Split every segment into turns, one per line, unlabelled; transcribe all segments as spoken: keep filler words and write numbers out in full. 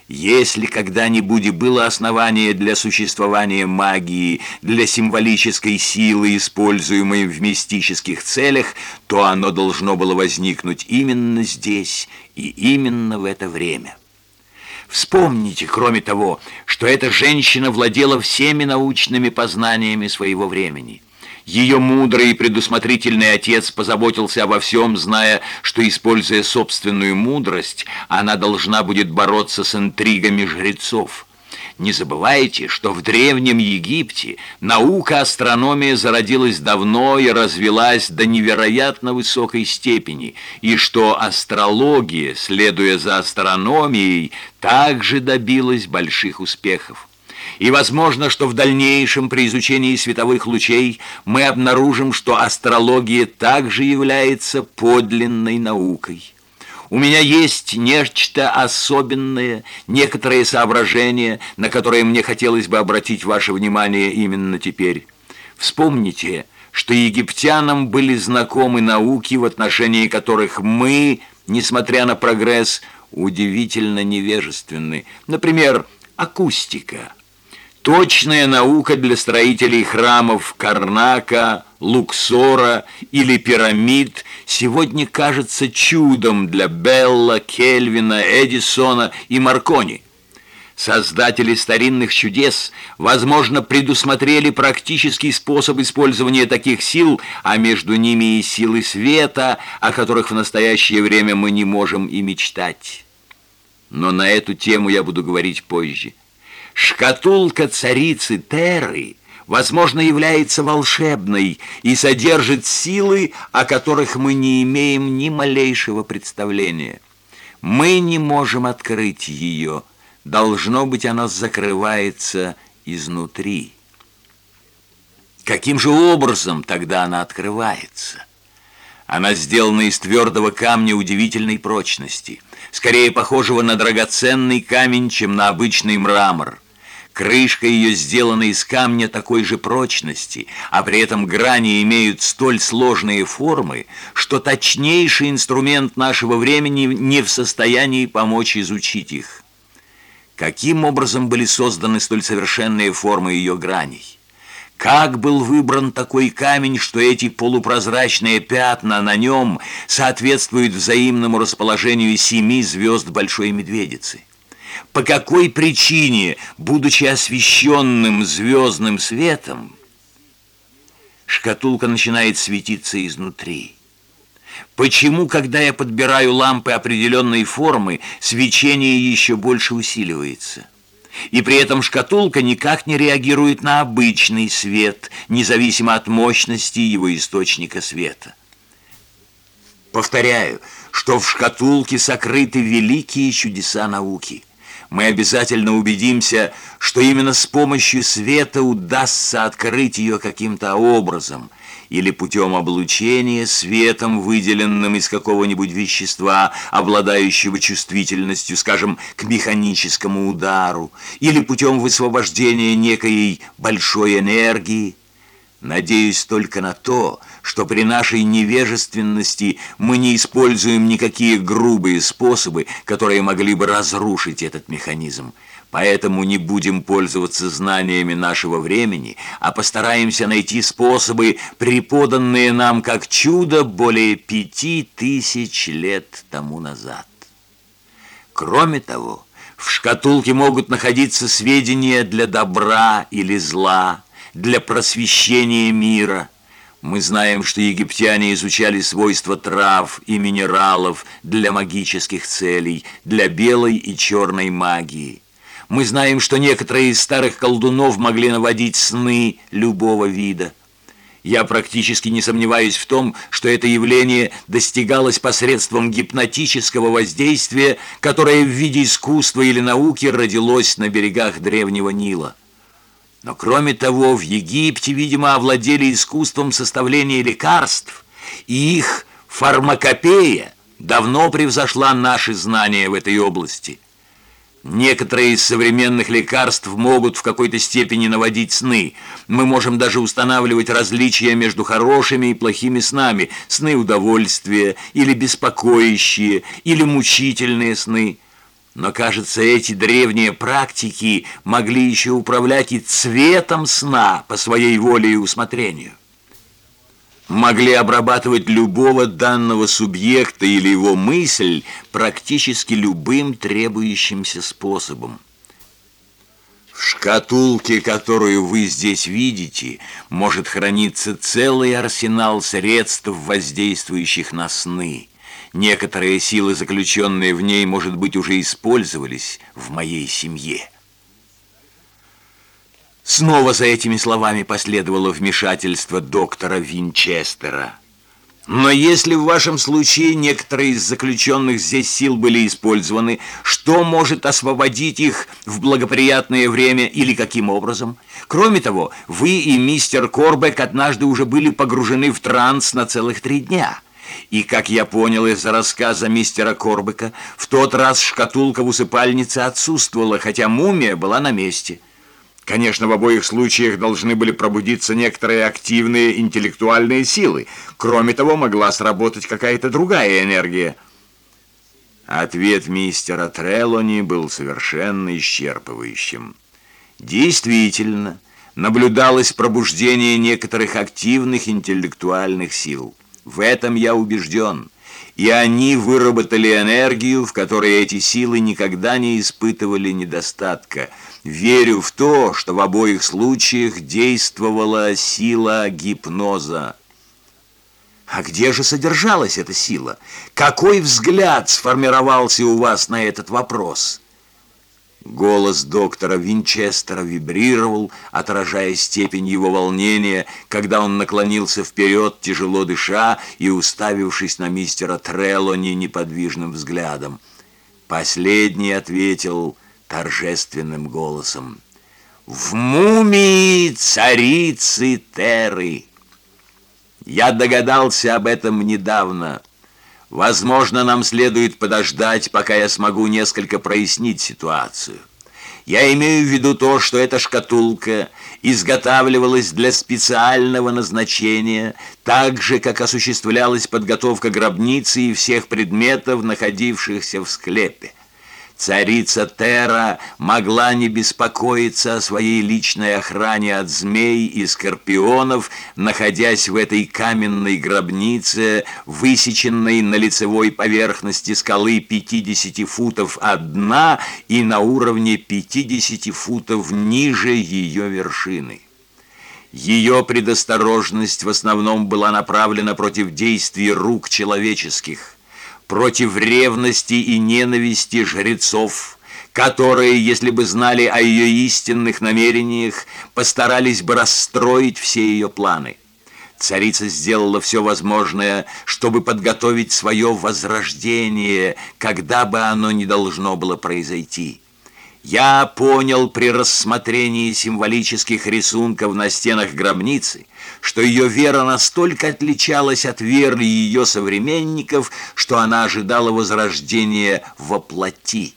Если когда-нибудь и было основание для существования магии, для символической силы, используемой в мистических целях, то оно должно было возникнуть именно здесь и именно в это время. Вспомните, кроме того, что эта женщина владела всеми научными познаниями своего времени. Ее мудрый и предусмотрительный отец позаботился обо всем, зная, что, используя собственную мудрость, она должна будет бороться с интригами жрецов. Не забывайте, что в Древнем Египте наука астрономия зародилась давно и развилась до невероятно высокой степени, и что астрология, следуя за астрономией, также добилась больших успехов. И возможно, что в дальнейшем при изучении световых лучей мы обнаружим, что астрология также является подлинной наукой. У меня есть нечто особенное, некоторые соображения, на которые мне хотелось бы обратить ваше внимание именно теперь. Вспомните, что египтянам были знакомы науки, в отношении которых мы, несмотря на прогресс, удивительно невежественны. Например, акустика. Точная наука для строителей храмов Карнака, Луксора или пирамид сегодня кажется чудом для Белла, Кельвина, Эдисона и Маркони. Создатели старинных чудес, возможно, предусмотрели практический способ использования таких сил, а между ними и силы света, о которых в настоящее время мы не можем и мечтать. Но на эту тему я буду говорить позже. Шкатулка царицы Терры, возможно, является волшебной и содержит силы, о которых мы не имеем ни малейшего представления. Мы не можем открыть ее. Должно быть, она закрывается изнутри. Каким же образом тогда она открывается? Она сделана из твердого камня удивительной прочности, скорее похожего на драгоценный камень, чем на обычный мрамор. Крышка ее сделана из камня такой же прочности, а при этом грани имеют столь сложные формы, что точнейший инструмент нашего времени не в состоянии помочь изучить их. Каким образом были созданы столь совершенные формы ее граней? Как был выбран такой камень, что эти полупрозрачные пятна на нем соответствуют взаимному расположению семи звезд Большой Медведицы? По какой причине, будучи освещенным звездным светом, шкатулка начинает светиться изнутри? Почему, когда я подбираю лампы определенной формы, свечение еще больше усиливается? И при этом шкатулка никак не реагирует на обычный свет, независимо от мощности его источника света. Повторяю, что в шкатулке сокрыты великие чудеса науки. Мы обязательно убедимся, что именно с помощью света удастся открыть ее каким-то образом, или путем облучения светом, выделенным из какого-нибудь вещества, обладающего чувствительностью, скажем, к механическому удару, или путем высвобождения некой большой энергии. Надеюсь только на то, что при нашей невежественности мы не используем никакие грубые способы, которые могли бы разрушить этот механизм. Поэтому не будем пользоваться знаниями нашего времени, а постараемся найти способы, преподанные нам как чудо более пяти тысяч лет тому назад. Кроме того, в шкатулке могут находиться сведения для добра или зла, для просвещения мира. Мы знаем, что египтяне изучали свойства трав и минералов для магических целей, для белой и черной магии. Мы знаем, что некоторые из старых колдунов могли наводить сны любого вида. Я практически не сомневаюсь в том, что это явление достигалось посредством гипнотического воздействия, которое в виде искусства или науки родилось на берегах древнего Нила. Но кроме того, в Египте, видимо, овладели искусством составления лекарств, и их фармакопея давно превзошла наши знания в этой области. Некоторые из современных лекарств могут в какой-то степени наводить сны. Мы можем даже устанавливать различия между хорошими и плохими снами, сны удовольствия, или беспокоящие, или мучительные сны. Но, кажется, эти древние практики могли еще управлять и цветом сна по своей воле и усмотрению. Могли обрабатывать любого данного субъекта или его мысль практически любым требующимся способом. В шкатулке, которую вы здесь видите, может храниться целый арсенал средств, воздействующих на сны. Некоторые силы, заключенные в ней, может быть, уже использовались в моей семье. Снова за этими словами последовало вмешательство доктора Винчестера. Но если в вашем случае некоторые из заключенных здесь сил были использованы, что может освободить их в благоприятное время или каким образом? Кроме того, вы и мистер Корбек однажды уже были погружены в транс на целых три дня. И, как я понял из рассказа мистера Корбека, в тот раз шкатулка в усыпальнице отсутствовала, хотя мумия была на месте. Конечно, в обоих случаях должны были пробудиться некоторые активные интеллектуальные силы. Кроме того, могла сработать какая-то другая энергия. Ответ мистера Трелони был совершенно исчерпывающим. Действительно, наблюдалось пробуждение некоторых активных интеллектуальных сил. В этом я убежден. И они выработали энергию, в которой эти силы никогда не испытывали недостатка. Верю в то, что в обоих случаях действовала сила гипноза. А где же содержалась эта сила? Какой взгляд сформировался у вас на этот вопрос? Голос доктора Винчестера вибрировал, отражая степень его волнения, когда он наклонился вперед, тяжело дыша и уставившись на мистера Трелони неподвижным взглядом. Последний ответил торжественным голосом: «В мумии царицы Терры». Я догадался об этом недавно. Возможно, нам следует подождать, пока я смогу несколько прояснить ситуацию. Я имею в виду то, что эта шкатулка изготавливалась для специального назначения, так же, как осуществлялась подготовка гробницы и всех предметов, находившихся в склепе. Царица Терра могла не беспокоиться о своей личной охране от змей и скорпионов, находясь в этой каменной гробнице, высеченной на лицевой поверхности скалы пятидесяти футов от дна и на уровне пятидесяти футов ниже ее вершины. Ее предосторожность в основном была направлена против действий рук человеческих, против ревности и ненависти жрецов, которые, если бы знали о ее истинных намерениях, постарались бы расстроить все ее планы. Царица сделала все возможное, чтобы подготовить свое возрождение, когда бы оно ни должно было произойти. Я понял при рассмотрении символических рисунков на стенах гробницы, что ее вера настолько отличалась от веры ее современников, что она ожидала возрождения во плоти.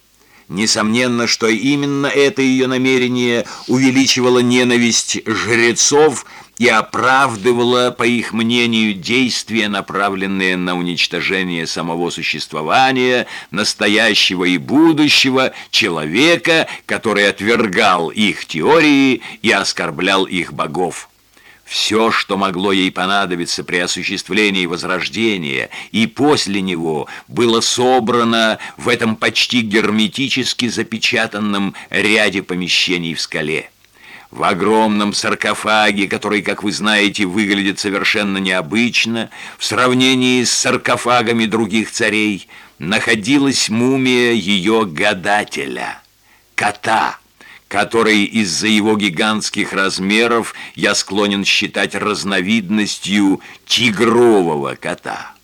Несомненно, что именно это ее намерение увеличивало ненависть жрецов и оправдывало, по их мнению, действия, направленные на уничтожение самого существования, настоящего и будущего человека, который отвергал их теории и оскорблял их богов. Все, что могло ей понадобиться при осуществлении возрождения и после него, было собрано в этом почти герметически запечатанном ряде помещений в скале. В огромном саркофаге, который, как вы знаете, выглядит совершенно необычно, в сравнении с саркофагами других царей, находилась мумия ее гадателя, кота, который из-за его гигантских размеров я склонен считать разновидностью тигрового кота.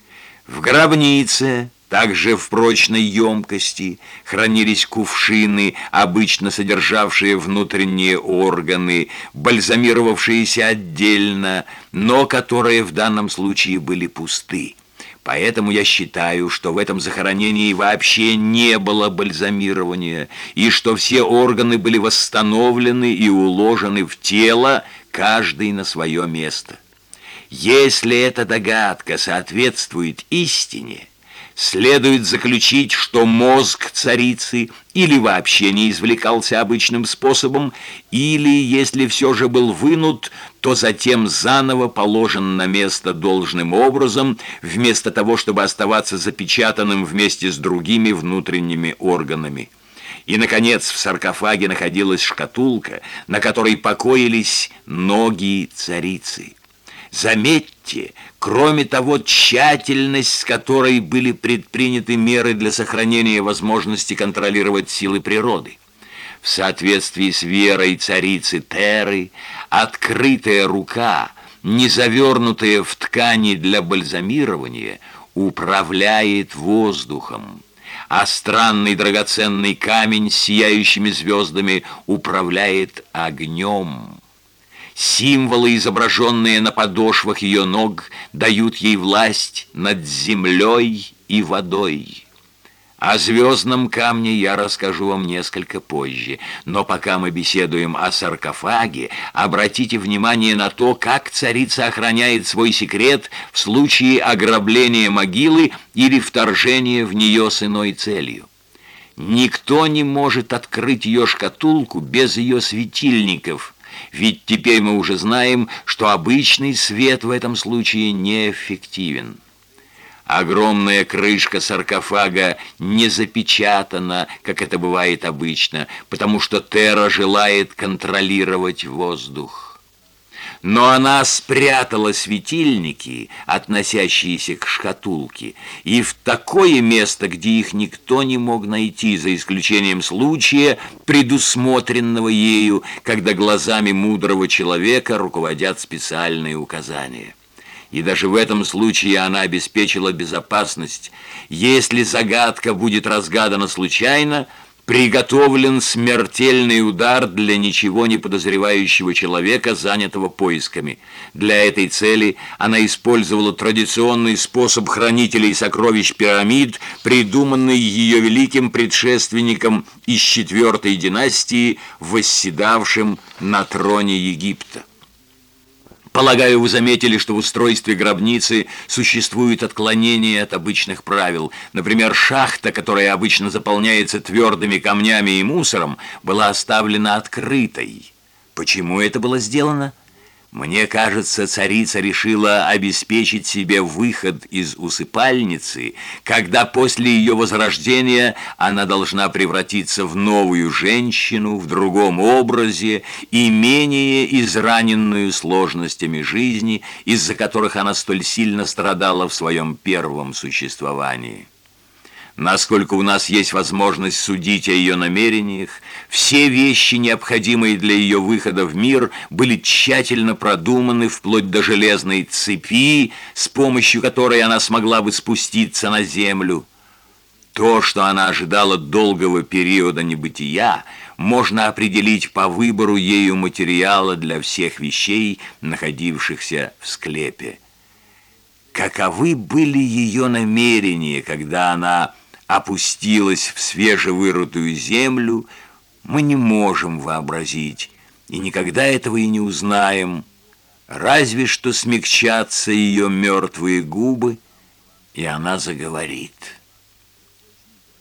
В гробнице, также в прочной емкости, хранились кувшины, обычно содержавшие внутренние органы, бальзамировавшиеся отдельно, но которые в данном случае были пусты. Поэтому я считаю, что в этом захоронении вообще не было бальзамирования, и что все органы были восстановлены и уложены в тело, каждый на свое место. Если эта догадка соответствует истине, следует заключить, что мозг царицы или вообще не извлекался обычным способом, или, если все же был вынут, то затем заново положен на место должным образом, вместо того, чтобы оставаться запечатанным вместе с другими внутренними органами. И, наконец, в саркофаге находилась шкатулка, на которой покоились ноги царицы. Заметьте, кроме того, тщательность, с которой были предприняты меры для сохранения возможности контролировать силы природы. В соответствии с верой царицы Теры, открытая рука, не завернутая в ткани для бальзамирования, управляет воздухом, а странный драгоценный камень с сияющими звездами управляет огнем. Символы, изображенные на подошвах ее ног, дают ей власть над землей и водой. О звездном камне я расскажу вам несколько позже, но пока мы беседуем о саркофаге, обратите внимание на то, как царица охраняет свой секрет в случае ограбления могилы или вторжения в нее с иной целью. Никто не может открыть ее шкатулку без ее светильников, ведь теперь мы уже знаем, что обычный свет в этом случае неэффективен. Огромная крышка саркофага не запечатана, как это бывает обычно, потому что Тера желает контролировать воздух. Но она спрятала светильники, относящиеся к шкатулке, и в такое место, где их никто не мог найти, за исключением случая, предусмотренного ею, когда глазами мудрого человека руководят специальные указания. И даже в этом случае она обеспечила безопасность. Если загадка будет разгадана случайно, приготовлен смертельный удар для ничего не подозревающего человека, занятого поисками. Для этой цели она использовала традиционный способ хранителей сокровищ пирамид, придуманный ее великим предшественником из четвертой династии, восседавшим на троне Египта. Полагаю, вы заметили, что в устройстве гробницы существует отклонение от обычных правил. Например, шахта, которая обычно заполняется твердыми камнями и мусором, была оставлена открытой. Почему это было сделано? Мне кажется, царица решила обеспечить себе выход из усыпальницы, когда после ее возрождения она должна превратиться в новую женщину, в другом образе и менее израненную сложностями жизни, из-за которых она столь сильно страдала в своем первом существовании. Насколько у нас есть возможность судить о ее намерениях, все вещи, необходимые для ее выхода в мир, были тщательно продуманы вплоть до железной цепи, с помощью которой она смогла бы спуститься на землю. То, что она ожидала долгого периода небытия, можно определить по выбору ею материала для всех вещей, находившихся в склепе. Каковы были ее намерения, когда она опустилась в свежевырытую землю, мы не можем вообразить, и никогда этого и не узнаем, разве что смягчатся ее мертвые губы, и она заговорит.